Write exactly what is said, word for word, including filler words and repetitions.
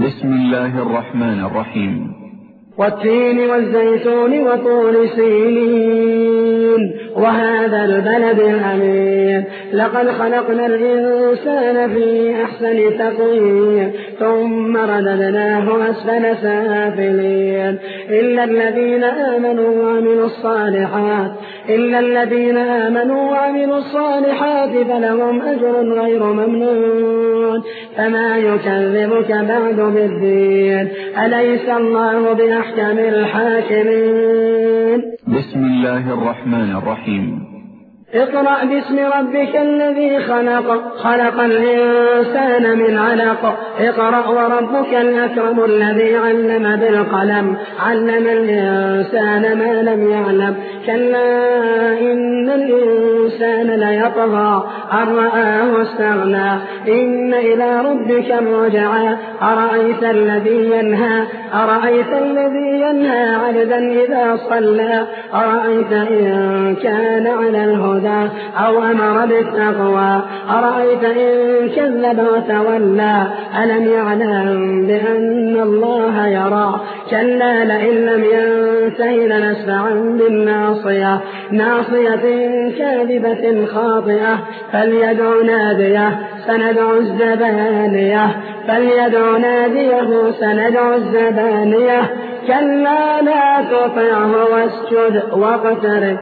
بسم الله الرحمن الرحيم. والتين والزيتون وطور سينين وهذا البلد الأمين لقد خلقنا الإنسان في أحسن تقويم ثم رددناه أسفل سافلين إلا الذين آمنوا وعملوا الصالحات إلا الذين آمنوا وعملوا الصالحات فلهم أجر غير ممنون فما يكذبك بعد بالدين أليس الله بأحكم الحاكمين. بسم الله الرحمن الرحيم. اقرأ باسم ربك الذي خلق خلق الإنسان من علق اقرأ وربك الأكرم الذي علم بالقلم علم الإنسان ما لم يعلم كلا إن الإنسان ليطغى أن رآه استغنى إن إلى ربك الرجعى أرأيت الذي ينهى أرأيت الذي ينهى عبدا إذا صلى أرأيت إن كان على الهدى أو أمر بالتقوى أرأيت إن كذب وتولى ألم يعلم بأن الله يرى كلا لئن لم ينته لنسفعا بالناصية ناصية كاذبة خاطئة فليدع ناديه سندع الزبانية فليدع ناديه سندع الزبانية كلا لا تطعه واسجد واقترب.